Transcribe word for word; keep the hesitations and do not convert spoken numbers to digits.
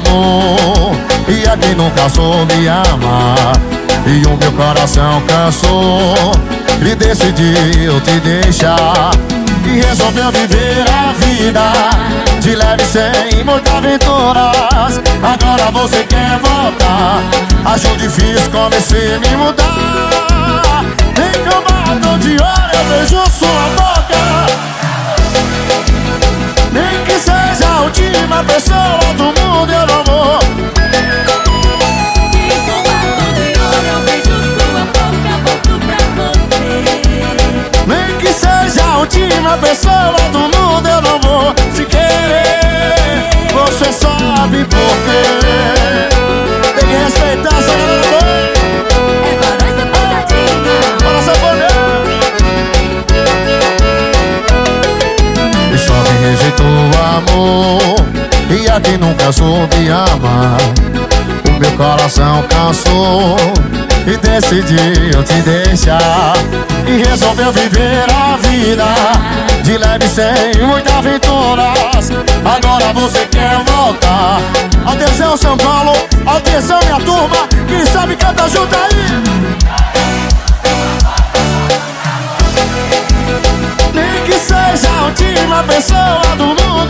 amor e a quem nunca soube amar. E o meu coração cansou e decidiu te deixar. E resolveu viver a vida de leve sem muitas aventuras. Agora você quer voltar. Acho difícil comecei a me mudar. Nem que eu bato de olho eu vejo sua boca. Nem que seja a última pessoa do mundo eu não vou. Nem que eu bato de olho eu vejo sua boca, volto pra você. Nem que seja a última pessoa do mundo eu não vou te querer. Você sabe por quê. Tem que respeitar essa galera boa. É Barões da Pisadinha. Bora, sanfoneiro. E só quem rejeitou o amor e a quem nunca soube amar. O meu coração cansou e decidiu te deixar. E resolveu viver a vida de leve sem muitas aventuras. Agora você quer voltar. Atenção São Paulo, atenção minha turma, quem sabe canta junto aí. Nem que seja a última pessoa do mundo